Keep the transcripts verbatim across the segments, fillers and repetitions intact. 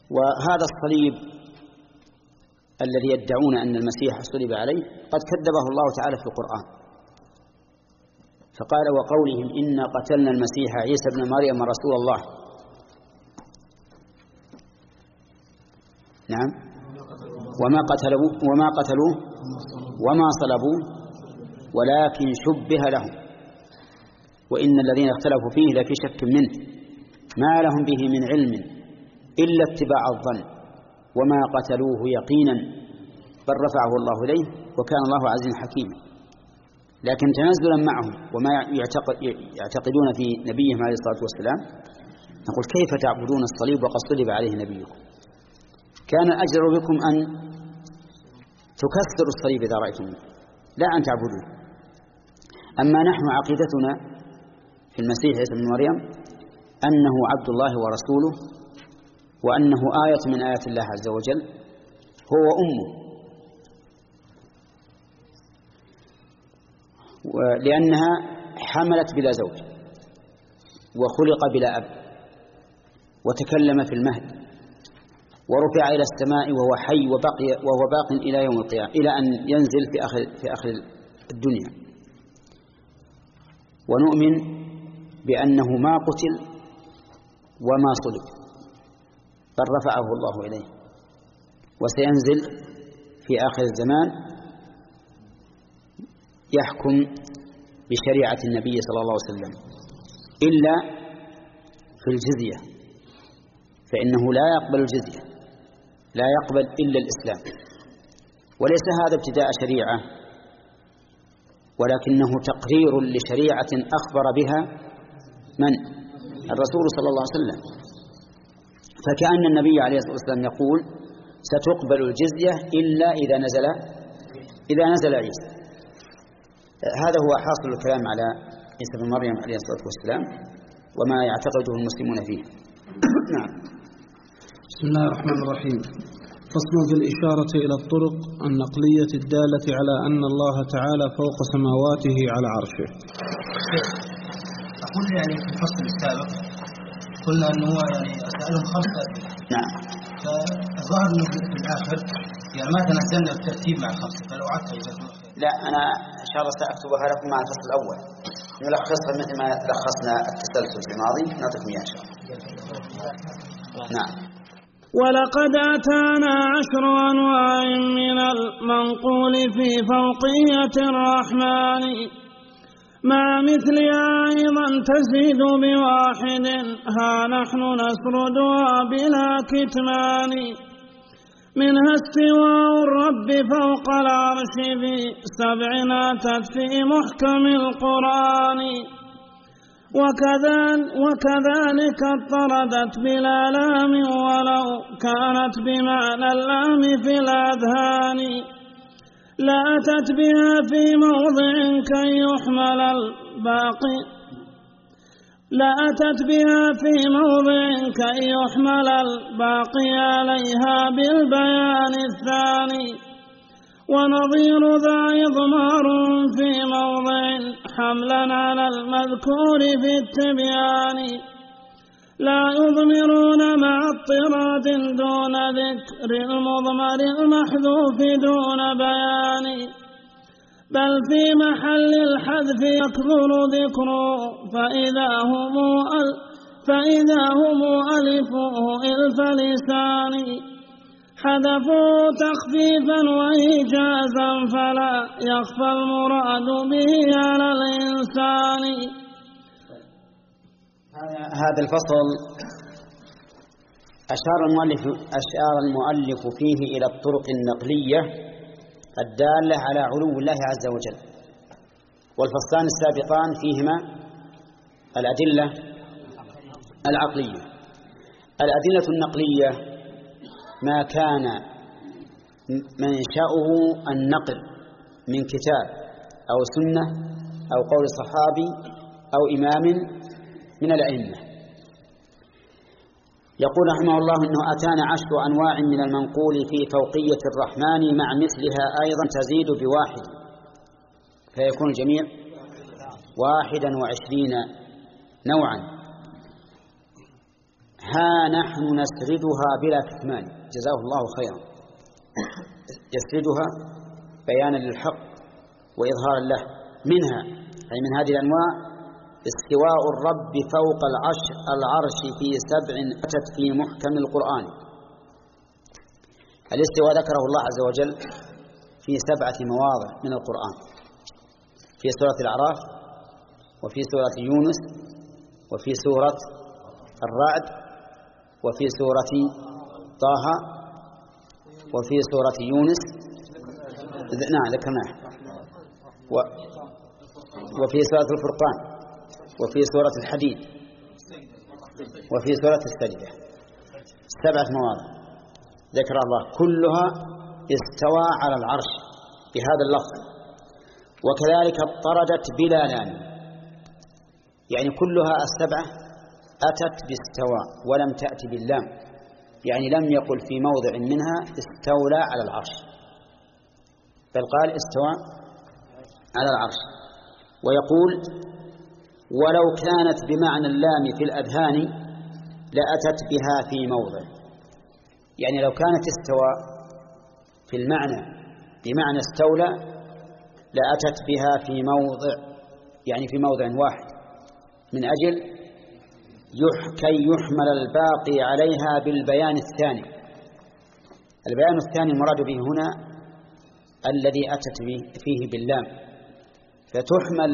وهذا الصليب الذي يدعون أن المسيح صلب عليه قد كذبه الله تعالى في القرآن، فقال: وقولهم إنا قتلنا المسيح عيسى ابن مريم رسول الله. نعم. وما قتلوه وما قتلوه وما صلبوه ولكن شبه لهم وإن الذين اختلفوا فيه لفي شك منه ما لهم به من علم إلا اتباع الظن وما قتلوه يقينا بل رفعه الله إليه وكان الله عزيزا حكيما. لكن تنزلا معهم وما يعتقدون في نبيهم عليه الصلاة والسلام نقول: كيف تعبدون الصليب وقد صلب عليه نبيكم؟ كان الأجر بكم أن تكسروا الصليب إذا رأيتم، لا أن تعبدوه. أما نحن عقيدتنا في المسيح عيسى ابن مريم أنه عبد الله ورسوله، وأنه آية من آيات الله عز وجل، هو أمه، لأنها حملت بلا زوج وخلق بلا أب وتكلم في المهد ورفع إلى السماء وهو حي وبقي وهو باق إلى يوم القيامة، إلى أن ينزل في آخر في آخر الدنيا. ونؤمن بأنه ما قتل وما صلب بل رفعه الله إليه، وسينزل في آخر الزمان يحكم بشريعة النبي صلى الله عليه وسلم إلا في الجزية، فإنه لا يقبل الجزية، لا يقبل إلا الإسلام. وليس هذا ابتداء شريعة، ولكنه تقرير لشريعة أخبر بها من؟ الرسول صلى الله عليه وسلم. فكأن النبي عليه الصلاة والسلام يقول: ستقبل الجزية إلا إذا نزل إذا نزل عيسى. هذا هو حاصل الكلام على عيسى بن مريم عليه الصلاة والسلام وما يعتقده المسلمون فيه. نعم. بسم الله الرحمن الرحيم. فصل في الإشارة إلى الطرق النقلية الدالة على أن الله تعالى فوق سماواته على عرشه. أقول يعني في الفصل السابق قلنا أنه يعني أسألهم خمسة. نعم. فالظاهر أنه في الآخر يعني ما تنزلنا بالترتيب مع الخمسة، فلو عدت إذا لا، أنا إن شاء الله سأكتبها لكم مع الفصل الأول نلخصها مثل ما لخصنا التسلسل في الماضي، نعطيكم إياه إن شاء الله. نعم. ولقد أتانا عشر أنواع من المنقول في فوقية الرحمن مع مثلها أيضا تزيد بواحد، ها نحن نسردها بلا كتمان. منها استواء الرب فوق العرش في سبع أتت في محكم القرآن، وكذلك اضطردت بلا لام ولو كانت بمعنى اللام في الأذهان. لا أتت بها في موضع كي يحمل الباقي لا أتت بها في موضع كي يحمل الباقي عليها بالبيان الثاني. ونظير ذا إضمار في موضع حملا على المذكور في التبيان. لا يضمرون مع اضطراد دون ذكر المضمر المحذوف دون بيان، بل في محل الحذف يكثر ذكره فإذا هم فإذا هم ألفوه إلف لسان. حذفوا تخفيفا وإيجازا فلا يخفى المراد به على الإنسان. هذا الفصل أشار المؤلف, أشار المؤلف فيه إلى الطرق النقلية الدالة على علو الله عز وجل، والفصلان السابقان فيهما الأدلة العقلية. الأدلة النقلية ما كان منشأه النقل من كتاب أو سنة أو قول صحابي أو إمام من الأئمة. يقول رحمه الله إنه أتانا عشر أنواع من المنقول في فوقية الرحمن مع مثلها أيضا تزيد بواحد، فيكون الجميع واحدا وعشرين نوعا. ها نحن نسردها بلا كتمان، جزاه الله خيرا. يسردها بيانا للحق وإظهارا له. منها أي من هذه الأنواع استواء الرب فوق العرش العرش في سبع أتت في محكم القرآن. الاستواء ذكره الله عز وجل في سبعة مواضع من القرآن، في سورة الأعراف، وفي سورة يونس، وفي سورة الرعد، وفي سورة طه، وفي سورة يونس، نعم ذكرناه، وفي سورة الفرقان، وفي سورة الحديد، وفي سورة السجدة. سبعة مواضع ذكر الله كلها استوى على العرش بهذا اللفظ. وكذلك اضطردت بلا لام، يعني كلها السبعة أتت باستوى ولم تأتي باللام، يعني لم يقل في موضع منها استولى على العرش، بل قال استوى على العرش. ويقول ولو كانت بمعنى اللام في الأذهان لأتت بها في موضع، يعني لو كانت استوى في المعنى بمعنى استولى لأتت بها في موضع، يعني في موضع واحد، من أجل كي يحمل الباقي عليها بالبيان الثاني. البيان الثاني المراد به هنا الذي أتت فيه باللام، فتحمل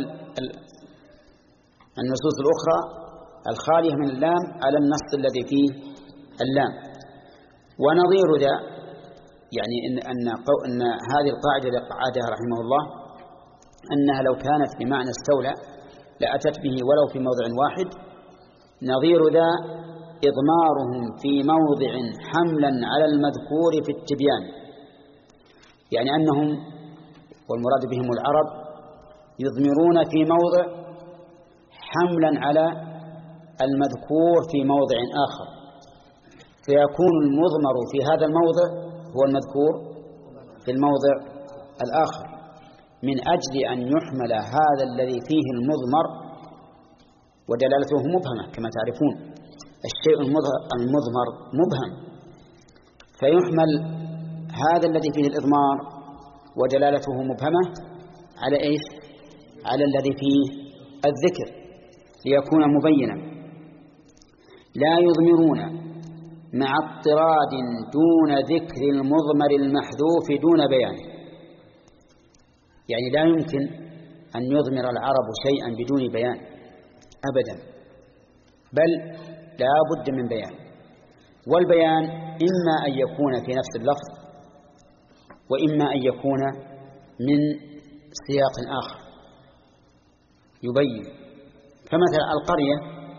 النصوص الأخرى الخالية من اللام على النص الذي فيه اللام. ونظير ذا يعني إن, أن, أن هذه القاعدة قاعدها رحمه الله أنها لو كانت بمعنى استولى لأتت به ولو في موضع واحد. نظير ذا إضمارهم في موضع حملا على المذكور في التبيان، يعني أنهم والمراد بهم العرب يضمرون في موضع حملا على المذكور في موضع آخر، فيكون المضمر في هذا الموضع هو المذكور في الموضع الآخر، من أجل أن يحمل هذا الذي فيه المضمر، ودلالته مبهمة كما تعرفون، الشيء المضمر مبهم، فيحمل هذا الذي فيه الإضمار ودلالته مبهمة على إيش؟ على الذي فيه الذكر ليكون مبينا. لا يضمرون مع اضطراد دون ذكر المضمر المحذوف دون بيانه، يعني لا يمكن أن يضمر العرب شيئا بدون بيان أبدا، بل لا بد من بيان. والبيان إما أن يكون في نفس اللفظ، وإما أن يكون من سياق آخر يبين. فمثلا القرية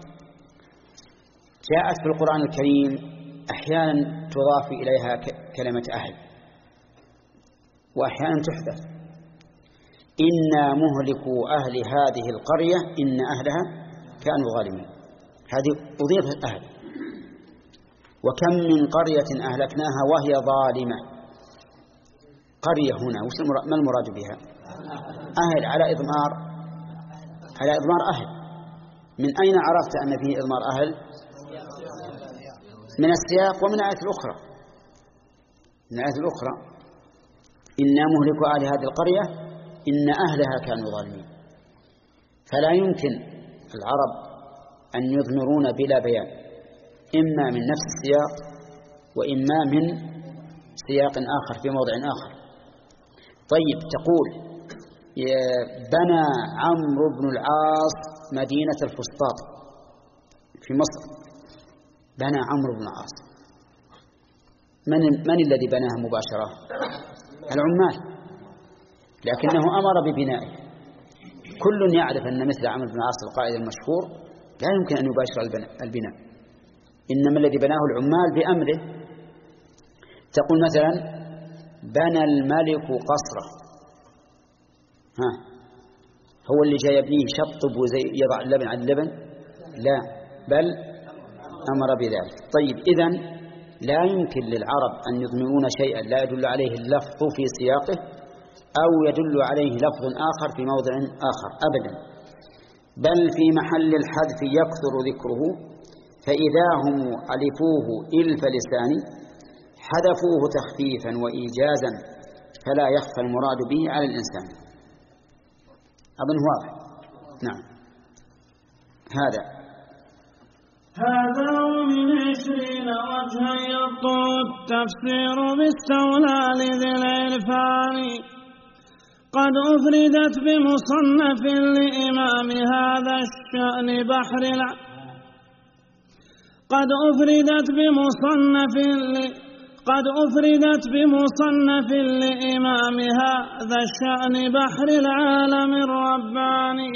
جاءت في القرآن الكريم أحيانا تضاف إليها كلمة أهل، وأحيانا تحذف. إنا مهلكوا أهل هذه القرية إن أهلها كانوا ظالمين، هذه أضيفت أهل. وكم من قرية أهلكناها وهي ظالمة. قرية هنا ما المراد بها؟ أهل على إضمار على إضمار أهل. من أين عرفت أن فيه إضمار أهل؟ من السياق ومن الآية الأخرى. من الآية الأخرى إنا مهلكوا أهل هذه القرية إن أهلها كانوا ظالمين. فلا يمكن العرب أن يضمرون بلا بيان، إما من نفس السياق وإما من سياق آخر في موضع آخر. طيب تقول بنى عمرو بن العاص مدينة الفسطاط في مصر. بنى عمرو بن العاص، من, من الذي بناها مباشرة؟ العمال، لكنه أمر ببنائه. كل يعرف أن مثل عمرو بن العاص القائد المشهور لا يمكن أن يباشر البناء، إنما الذي بناه العمال بأمره. تقول مثلا بنى الملك قصره، ها هو اللي جاي يبنيه شطب وزي يضع اللبن على اللبن؟ لا، بل أمر بذلك. طيب إذن لا يمكن للعرب أن يضمرون شيئا لا يدل عليه اللفظ في سياقه أو يدل عليه لفظ آخر في موضع آخر أبدا، بل في محل الحذف يكثر ذكره فإذا هم ألفوه إلف لسان حذفوه تخفيفا وإيجازا فلا يخفى المراد به على الإنسان. أظن واضح. نعم. هذا هذا ومن عشرين وجها يبطل التفسير باستولى لذي العرفان قد أفردت بمصنف لإمام هذا الشأن بحر الع... قد أفردت بمصنف ل... قد أفردت بمصنف لإمام هذا الشأن بحر العالم الرباني.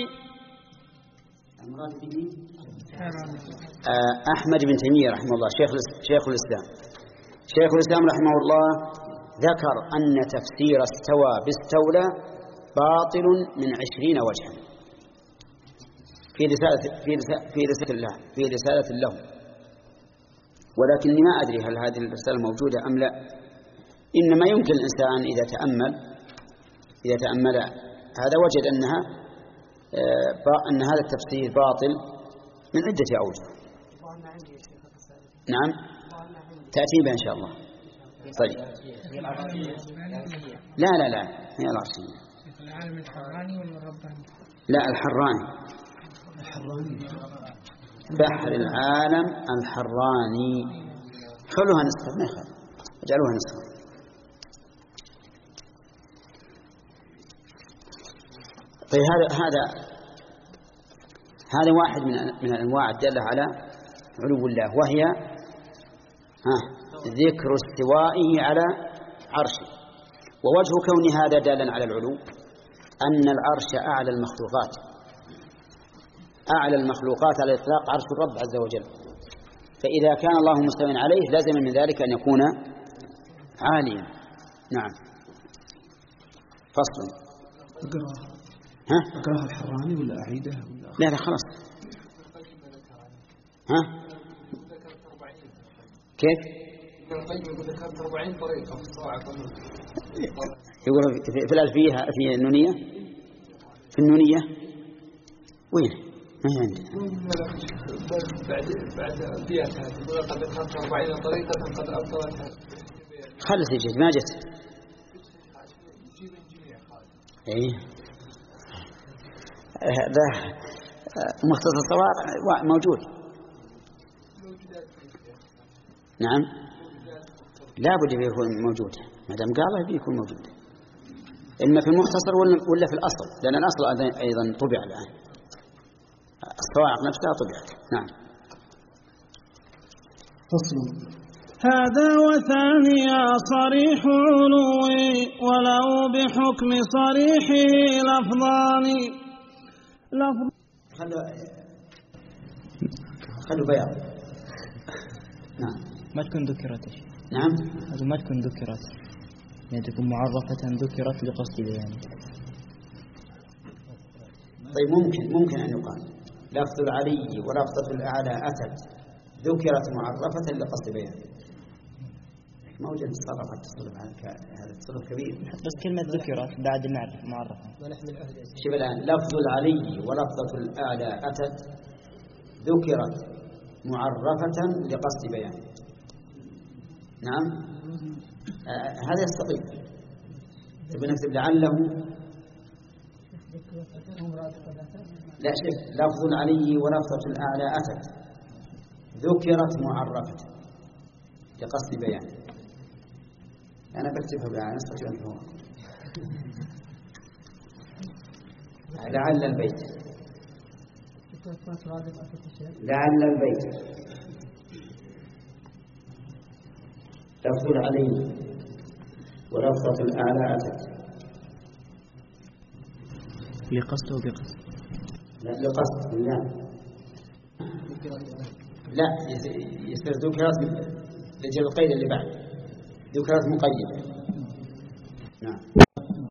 أحمد بن تيمية رحمه الله شيخ شيخ الإسلام شيخ الإسلام رحمه الله ذكر أن تفسير استوى باستولى باطل من عشرين وجها في رسالة في رسالة في رسالة الله في رسالة له، ولكني ما أدري هل هذه الرسالة موجودة أم لا. إنما يمكن الإنسان إذا تأمل إذا تأمل هذا وجد أنها أن هذا التفسير باطل من عدة أوجه. نعم تأتي به إن شاء الله. طيب لا لا لا هي العرشية. العالم الحراني ولا الرباني؟ لا الحراني. بحر العالم الحراني. خلوها نسخة ما يخالف اجعلوها نسخة. طيب هذا هذا هذا واحد من من الأنواع الدالة على علو الله، وهي ها ذكر استوائه على عرشه. ووجه كون هذا دالا على العلو أن العرش أعلى المخلوقات أعلى المخلوقات على الإطلاق عرش الرب عز وجل، فإذا كان الله مستوى عليه لازم من ذلك أن يكون عاليا. نعم. فصل. ها؟ أقرأها الحراني ولا أعيدها؟ لا لا خلاص. ها؟ كيف؟ يقول في الألفية في النونية في النونية وين؟ ما هي عندنا. بعد بعد الألفيات هذه قد ذكرت أربعين طريقة قد أبطلتها. خلص يجي ما جت. إيه. هذا مختصر الصواب موجود. نعم لا بد يكون موجود، ما دام قاله بيكون موجود، إما في المختصر ولا في الأصل، لأن الأصل أيضا طبع الآن، الصواعق نفسها طبعت. نعم. فصل. هذا وثانيا صريح علوي ولو بحكم صريحه لفظان. لفظ خلوا خلوا بياض. نعم. ما تكون ذكرت. نعم. هذا ما تكون ذكرت، يعني تكون معرفة ذكرت لقصد بيان. طيب ممكن ممكن أن يقال لفظ العلي ولفظة الأعلى أتت ذكرت معرفة لقصد بيان. ما وجد تصرف التصرف هذا التصرف كبير. بس كلمة ذكرت بعد معرفة معرفة. شوف الآن لفظ العلي ولفظة الأعلى أتت ذكرت معرفة لقصد بيان. نعم. آه هذا يستقيم. تبي نكتب لعله. لا شوف لفظ العلي ولفظة الأعلى أتت ذكرت معرفة لقصد بيان. أنا بكتبها بالعين أستطيع أن هو لعل البيت لعل البيت لفظ العلي ولفظة الأعلى أتت لقصد وبقصد. لا لقصد لا لا يصير ذكرت لجل القيد اللي بعد ذكرت مقيدة.